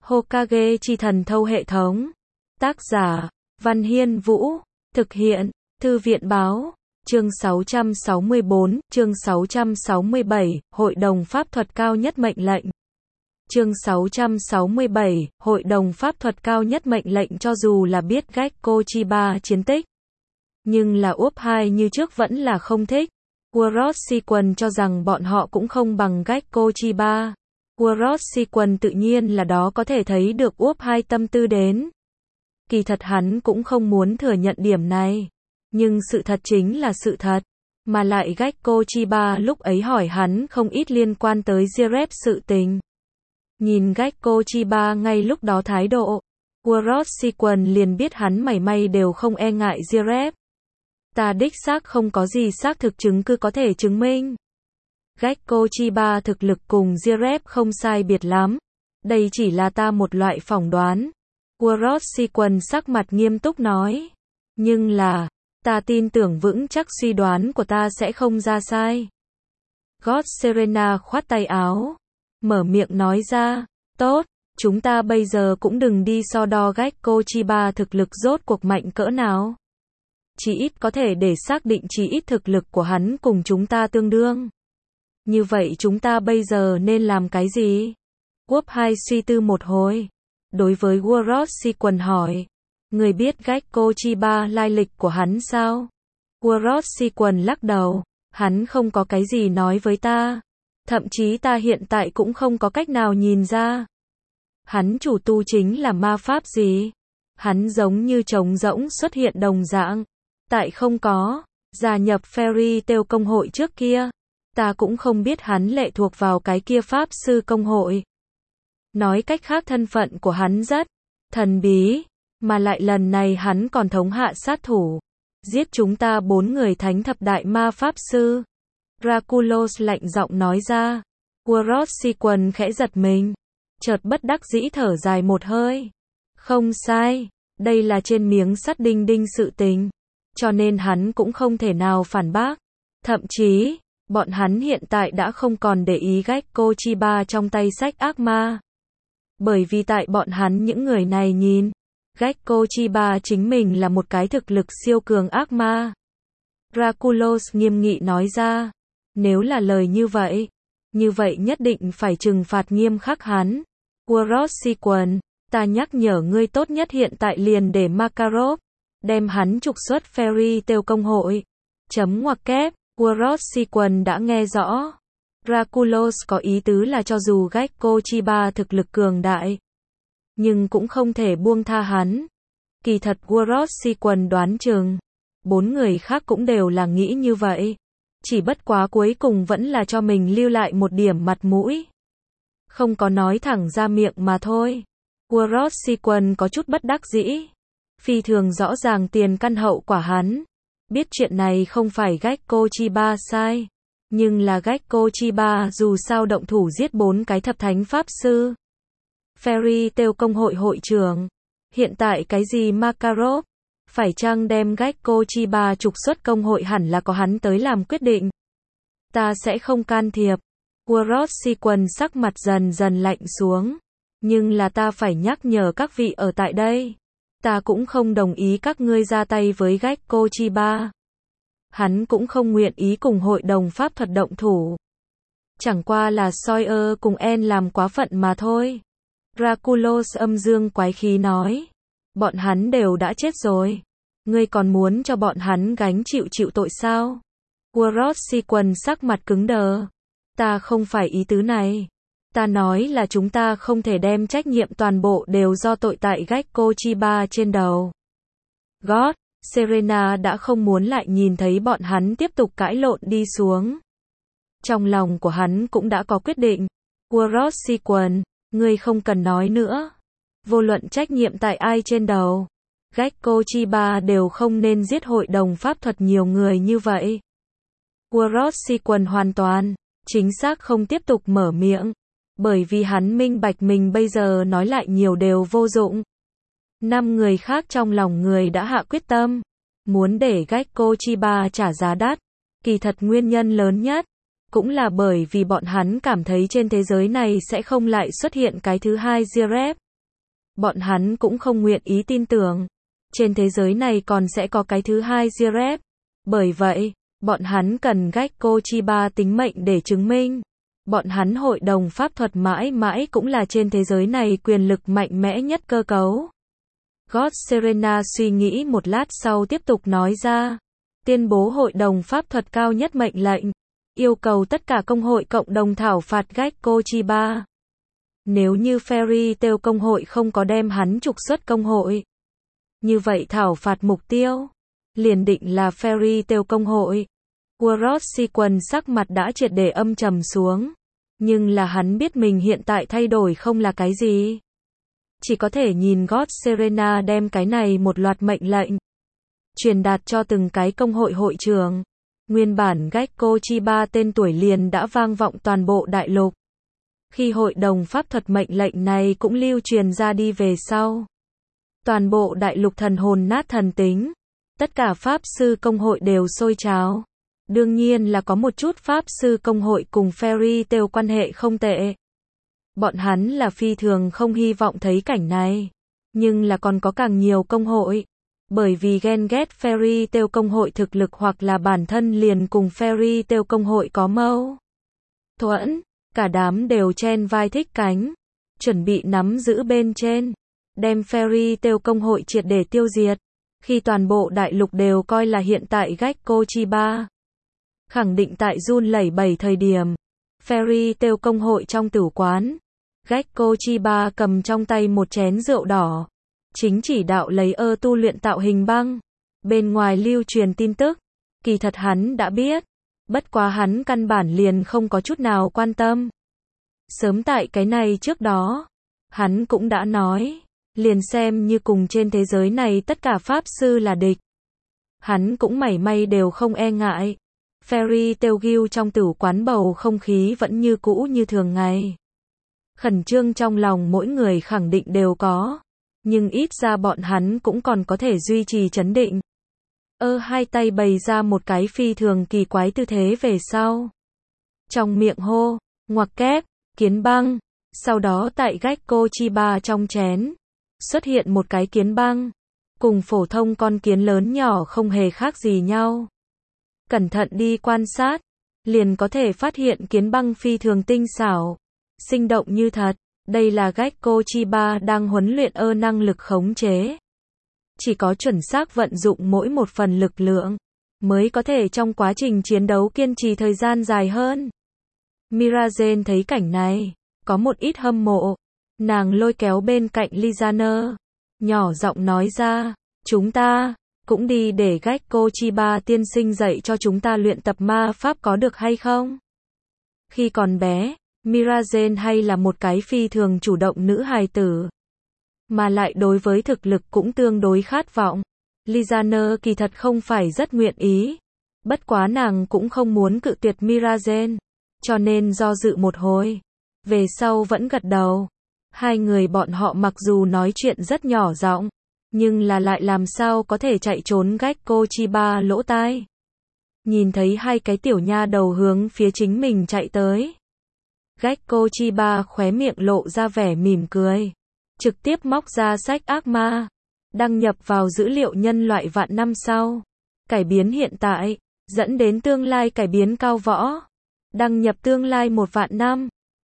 Hokage chi thần thâu hệ thống. Tác giả, Văn Hiên Vũ. Thực hiện, Thư viện Báo. Chương 664, chương 667, Hội đồng Pháp thuật cao nhất mệnh lệnh. Chương 667, Hội đồng Pháp thuật cao nhất mệnh lệnh. Cho dù là biết Gekko Chiba chiến tích, nhưng là Uop 2 như trước vẫn là không thích. World Sequence cho rằng bọn họ cũng không bằng Gekko Chiba. World Sequence tự nhiên là đó có thể thấy được Uop 2 tâm tư đến. Kỳ thật hắn cũng không muốn thừa nhận điểm này. Nhưng sự thật chính là sự thật. Mà lại Gekko Chiba lúc ấy hỏi hắn không ít liên quan tới Jirep sự tình. Nhìn Gekko Chiba ngay lúc đó thái độ, World Sequence liền biết hắn mảy may đều không e ngại Jirep. Ta đích xác không có gì xác thực chứng cứ có thể chứng minh. Gekko Chiba thực lực cùng Jirep không sai biệt lắm. Đây chỉ là ta một loại phỏng đoán. World Sequence sắc mặt nghiêm túc nói. Nhưng là, ta tin tưởng vững chắc suy đoán của ta sẽ không ra sai. God Serena khoát tay áo, mở miệng nói ra, tốt, chúng ta bây giờ cũng đừng đi so đo Gekko Chiba thực lực rốt cuộc mạnh cỡ nào. Chỉ ít có thể để xác định chỉ ít thực lực của hắn cùng chúng ta tương đương. Như vậy chúng ta bây giờ nên làm cái gì? Uop 2 suy tư một hồi. Đối với World Sequence hỏi, người biết Gekko Chiba lai lịch của hắn sao? World Sequence lắc đầu, hắn không có cái gì nói với ta. Thậm chí ta hiện tại cũng không có cách nào nhìn ra. Hắn chủ tu chính là ma pháp gì? Hắn giống như trống rỗng xuất hiện đồng dạng. Tại không có, gia nhập Fairy Tail công hội trước kia. Ta cũng không biết hắn lệ thuộc vào cái kia pháp sư công hội. Nói cách khác thân phận của hắn rất thần bí, mà lại lần này hắn còn thống hạ sát thủ, giết chúng ta 4 người thánh thập đại ma pháp sư. Draculos lạnh giọng nói ra. World Sequence khẽ giật mình, chợt bất đắc dĩ thở dài một hơi. Không sai, đây là trên miếng sắt đinh đinh sự tình, cho nên hắn cũng không thể nào phản bác. Thậm chí, bọn hắn hiện tại đã không còn để ý Gekko Chiba trong tay sách ác ma. Bởi vì tại bọn hắn những người này nhìn, Gekko Chiba chính mình là một cái thực lực siêu cường ác ma. Draculos nghiêm nghị nói ra, nếu là lời như vậy nhất định phải trừng phạt nghiêm khắc hắn. World Sequence, ta nhắc nhở ngươi tốt nhất hiện tại liền để Makarov đem hắn trục xuất Fairy Tail công hội. Chấm ngoặc kép, World Sequence đã nghe rõ. Draculos có ý tứ là cho dù Gekko Chiba thực lực cường đại, nhưng cũng không thể buông tha hắn. Kỳ thật World Sequence đoán chừng 4 người khác cũng đều là nghĩ như vậy. Chỉ bất quá cuối cùng vẫn là cho mình lưu lại một điểm mặt mũi. Không có nói thẳng ra miệng mà thôi. World Sequence có chút bất đắc dĩ. Phi thường rõ ràng tiền căn hậu quả hắn. Biết chuyện này không phải Gekko Chiba sai. Nhưng là Gekko Chiba dù sao động thủ giết 4 cái thập thánh pháp sư. Fairy Tail công hội hội trưởng. Hiện tại cái gì Makarov? Phải chăng đem Gekko Chiba trục xuất công hội hẳn là có hắn tới làm quyết định. Ta sẽ không can thiệp. World Sequence sắc mặt dần dần lạnh xuống. Nhưng là ta phải nhắc nhở các vị ở tại đây. Ta cũng không đồng ý các ngươi ra tay với Gekko Chiba. Hắn cũng không nguyện ý cùng hội đồng pháp thuật động thủ. Chẳng qua là Sawyer cùng En làm quá phận mà thôi. Draculos âm dương quái khí nói. Bọn hắn đều đã chết rồi. Ngươi còn muốn cho bọn hắn gánh chịu tội sao? World Sequence sắc mặt cứng đờ. Ta không phải ý tứ này. Ta nói là chúng ta không thể đem trách nhiệm toàn bộ đều do tội tại Gekko Chiba trên đầu. God Serena đã không muốn lại nhìn thấy bọn hắn tiếp tục cãi lộn đi xuống. Trong lòng của hắn cũng đã có quyết định. World Sequence, ngươi không cần nói nữa. Vô luận trách nhiệm tại ai trên đầu, Gekko Chiba đều không nên giết hội đồng pháp thuật nhiều người như vậy. World Sequence hoàn toàn, chính xác không tiếp tục mở miệng. Bởi vì hắn minh bạch mình bây giờ nói lại nhiều đều vô dụng. 5 người khác trong lòng người đã hạ quyết tâm. Muốn để Gekko Chiba trả giá đắt. Kỳ thật nguyên nhân lớn nhất cũng là bởi vì bọn hắn cảm thấy trên thế giới này sẽ không lại xuất hiện cái thứ hai Jirep. bọn hắn cũng không nguyện ý tin tưởng. Trên thế giới này còn sẽ có cái thứ hai Jireh. Bởi vậy, bọn hắn cần Gekko Chiba tính mệnh để chứng minh. Bọn hắn hội đồng pháp thuật mãi mãi cũng là trên thế giới này quyền lực mạnh mẽ nhất cơ cấu. God Serena suy nghĩ một lát sau tiếp tục nói ra. Tuyên bố hội đồng pháp thuật cao nhất mệnh lệnh. Yêu cầu tất cả công hội cộng đồng thảo phạt Gekko Chiba. Nếu như Fairy Tail công hội không có đem hắn trục xuất công hội. Như vậy thảo phạt mục tiêu. Liền định là Fairy Tail công hội. World Sequence sắc mặt đã triệt để âm trầm xuống. Nhưng là hắn biết mình hiện tại thay đổi không là cái gì. Chỉ có thể nhìn God Serena đem cái này một loạt mệnh lệnh. Truyền đạt cho từng cái công hội hội trưởng. Nguyên bản Gekko Chiba tên tuổi liền đã vang vọng toàn bộ đại lục. Khi hội đồng pháp thuật mệnh lệnh này cũng lưu truyền ra đi về sau. Toàn bộ đại lục thần hồn nát thần tính. Tất cả pháp sư công hội đều sôi trào. Đương nhiên là có một chút pháp sư công hội cùng Fairy Tail quan hệ không tệ. Bọn hắn là phi thường không hy vọng thấy cảnh này. Nhưng là còn có càng nhiều công hội. Bởi vì ghen ghét Fairy Tail công hội thực lực hoặc là bản thân liền cùng Fairy Tail công hội có mâu thuẫn. Cả đám đều chen vai thích cánh. Chuẩn bị nắm giữ bên trên. Đem Fairy Tail công hội triệt để tiêu diệt. Khi toàn bộ đại lục đều coi là hiện tại Gekko Chiba. Khẳng định tại run lẩy bẩy thời điểm. Fairy Tail công hội trong tử quán. Gekko Chiba cầm trong tay một chén rượu đỏ. Chính chỉ đạo lấy tu luyện tạo hình băng. Bên ngoài lưu truyền tin tức. Kỳ thật hắn đã biết. Bất quá hắn căn bản liền không có chút nào quan tâm. Sớm tại cái này trước đó. Hắn cũng đã nói. Liền xem như cùng trên thế giới này tất cả pháp sư là địch. Hắn cũng mảy may đều không e ngại. Fairy Tail Guild trong tử quán bầu không khí vẫn như cũ như thường ngày. Khẩn trương trong lòng mỗi người khẳng định đều có. Nhưng ít ra bọn hắn cũng còn có thể duy trì trấn định. Hai tay bày ra một cái phi thường kỳ quái tư thế về sau. Trong miệng hô, ngoặc kép, kiến băng. Sau đó tại Gekko Chiba trong chén. Xuất hiện một cái kiến băng. Cùng phổ thông con kiến lớn nhỏ không hề khác gì nhau. Cẩn thận đi quan sát. Liền có thể phát hiện kiến băng phi thường tinh xảo. Sinh động như thật. Đây là Gekko Chiba đang huấn luyện năng lực khống chế. Chỉ có chuẩn xác vận dụng mỗi một phần lực lượng. Mới có thể trong quá trình chiến đấu kiên trì thời gian dài hơn. Mirazen thấy cảnh này. Có một ít hâm mộ. Nàng lôi kéo bên cạnh Lizaner. Nhỏ giọng nói ra. Chúng ta cũng đi để Gekko Chiba tiên sinh dạy cho chúng ta luyện tập ma pháp có được hay không? Khi còn bé, Mirazen hay là một cái phi thường chủ động nữ hài tử. Mà lại đối với thực lực cũng tương đối khát vọng. Lizaner kỳ thật không phải rất nguyện ý. Bất quá nàng cũng không muốn cự tuyệt Mirazen. Cho nên do dự một hồi. Về sau vẫn gật đầu. Hai người bọn họ mặc dù nói chuyện rất nhỏ giọng. Nhưng là lại làm sao có thể chạy trốn Gekko Chiba lỗ tai. Nhìn thấy hai cái tiểu nha đầu hướng phía chính mình chạy tới. Gekko Chiba khóe miệng lộ ra vẻ mỉm cười. Trực tiếp móc ra sách ác ma. Đăng nhập vào dữ liệu nhân loại vạn năm sau. Cải biến hiện tại. Dẫn đến tương lai cải biến cao võ. Đăng nhập tương lai 1 vạn năm.